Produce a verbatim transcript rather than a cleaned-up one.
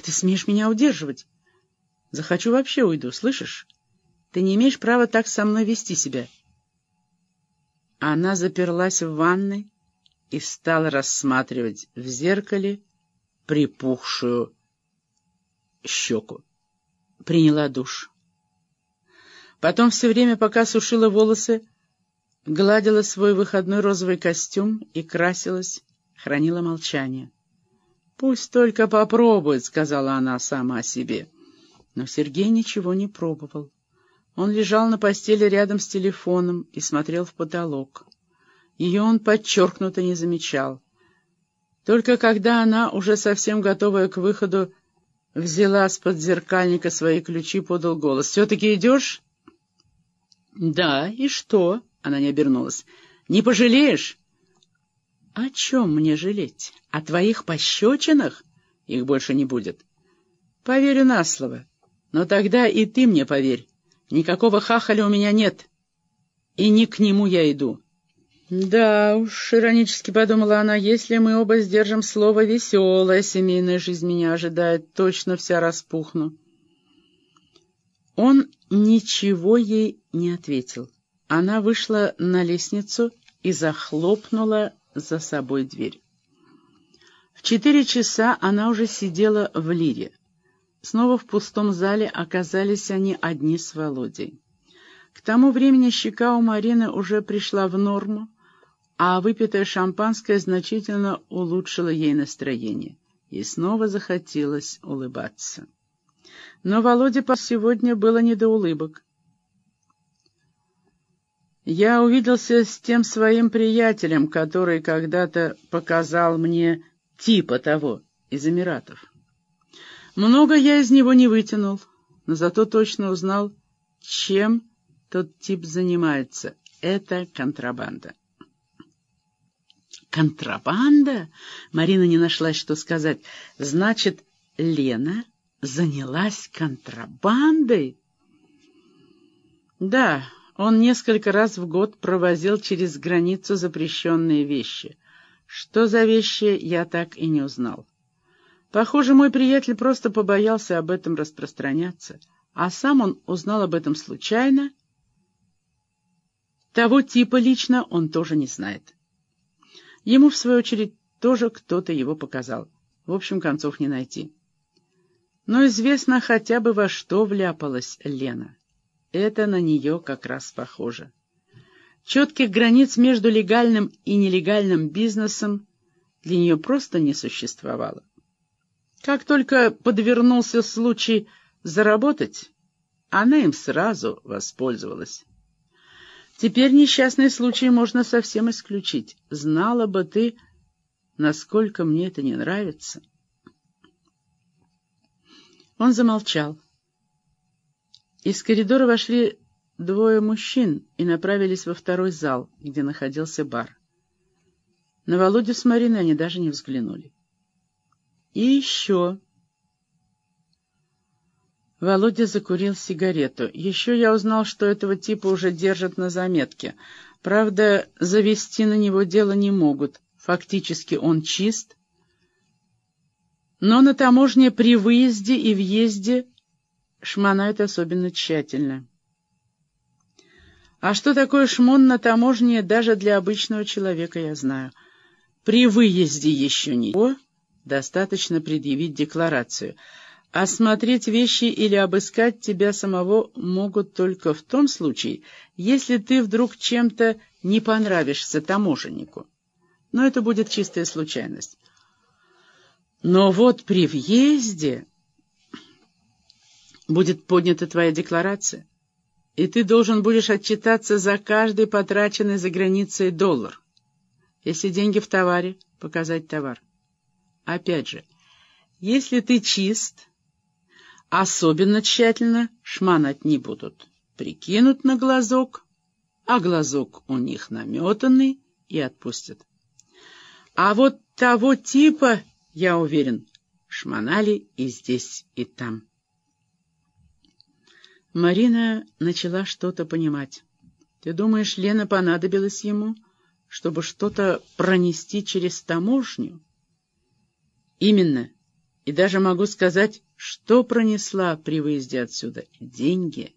ты смеешь меня удерживать? Захочу, вообще уйду, слышишь? Ты не имеешь права так со мной вести себя. Она заперлась в ванной и стала рассматривать в зеркале припухшую щеку. Приняла душ. Потом все время, пока сушила волосы, гладила свой выходной розовый костюм и красилась, хранила молчание. «Пусть только попробует», — сказала она сама себе. Но Сергей ничего не пробовал. Он лежал на постели рядом с телефоном и смотрел в потолок. Ее он подчеркнуто не замечал. Только когда она, уже совсем готовая к выходу, взяла с подзеркальника свои ключи, подал голос. «Все-таки идешь?» «Да, и что?» — она не обернулась. «Не пожалеешь?» «О чем мне жалеть? О твоих пощечинах? Их больше не будет. Поверю на слово. Но тогда и ты мне поверь. Никакого хахаля у меня нет. И не к нему я иду». «Да уж», — иронически подумала она, — «если мы оба сдержим слово, веселая семейная жизнь меня ожидает, точно вся распухну». Он ничего ей не ответил. Она вышла на лестницу и захлопнула за собой дверь. В четыре часа она уже сидела в лире. Снова в пустом зале оказались они одни с Володей. К тому времени щека у Марины уже пришла в норму, а выпитое шампанское значительно улучшило ей настроение. Ей снова захотелось улыбаться. Но Володе по сегодня было не до улыбок. «Я увиделся с тем своим приятелем, который когда-то показал мне типа того из Эмиратов. Много я из него не вытянул, но зато точно узнал, чем тот тип занимается. Это контрабанда». «Контрабанда?» — Марина не нашлась, что сказать. «Значит, Лена занялась контрабандой?» «Да, он несколько раз в год провозил через границу запрещенные вещи. Что за вещи, я так и не узнал. Похоже, мой приятель просто побоялся об этом распространяться, а сам он узнал об этом случайно. Того типа лично он тоже не знает. Ему, в свою очередь, тоже кто-то его показал. В общем, концов не найти. Но известно хотя бы, во что вляпалась Лена. Это на нее как раз похоже. Четких границ между легальным и нелегальным бизнесом для нее просто не существовало. Как только подвернулся случай заработать, она им сразу воспользовалась. Теперь несчастные случаи можно совсем исключить. Знала бы ты, насколько мне это не нравится. Он замолчал. Из коридора вошли двое мужчин и направились во второй зал, где находился бар. На Володю с Мариной они даже не взглянули. И еще... Володя закурил сигарету. Еще я узнал, что этого типа уже держат на заметке. Правда, завести на него дело не могут. Фактически он чист. Но на таможне при выезде и въезде шмонают особенно тщательно. А что такое шмон на таможне, даже для обычного человека, я знаю. При выезде еще ничего, достаточно предъявить декларацию. Осмотреть вещи или обыскать тебя самого могут только в том случае, если ты вдруг чем-то не понравишься таможеннику. Но это будет чистая случайность. Но вот при въезде будет поднята твоя декларация, и ты должен будешь отчитаться за каждый потраченный за границей доллар. Если деньги в товаре, показать товар. Опять же, если ты чист, особенно тщательно шмонать не будут. Прикинут на глазок, а глазок у них наметанный, и отпустят. А вот того типа, я уверен, шмонали и здесь, и там. Марина начала что-то понимать. Ты думаешь, Лена понадобилась ему, чтобы что-то пронести через таможню? Именно. И даже могу сказать, что пронесла при выезде отсюда. Деньги.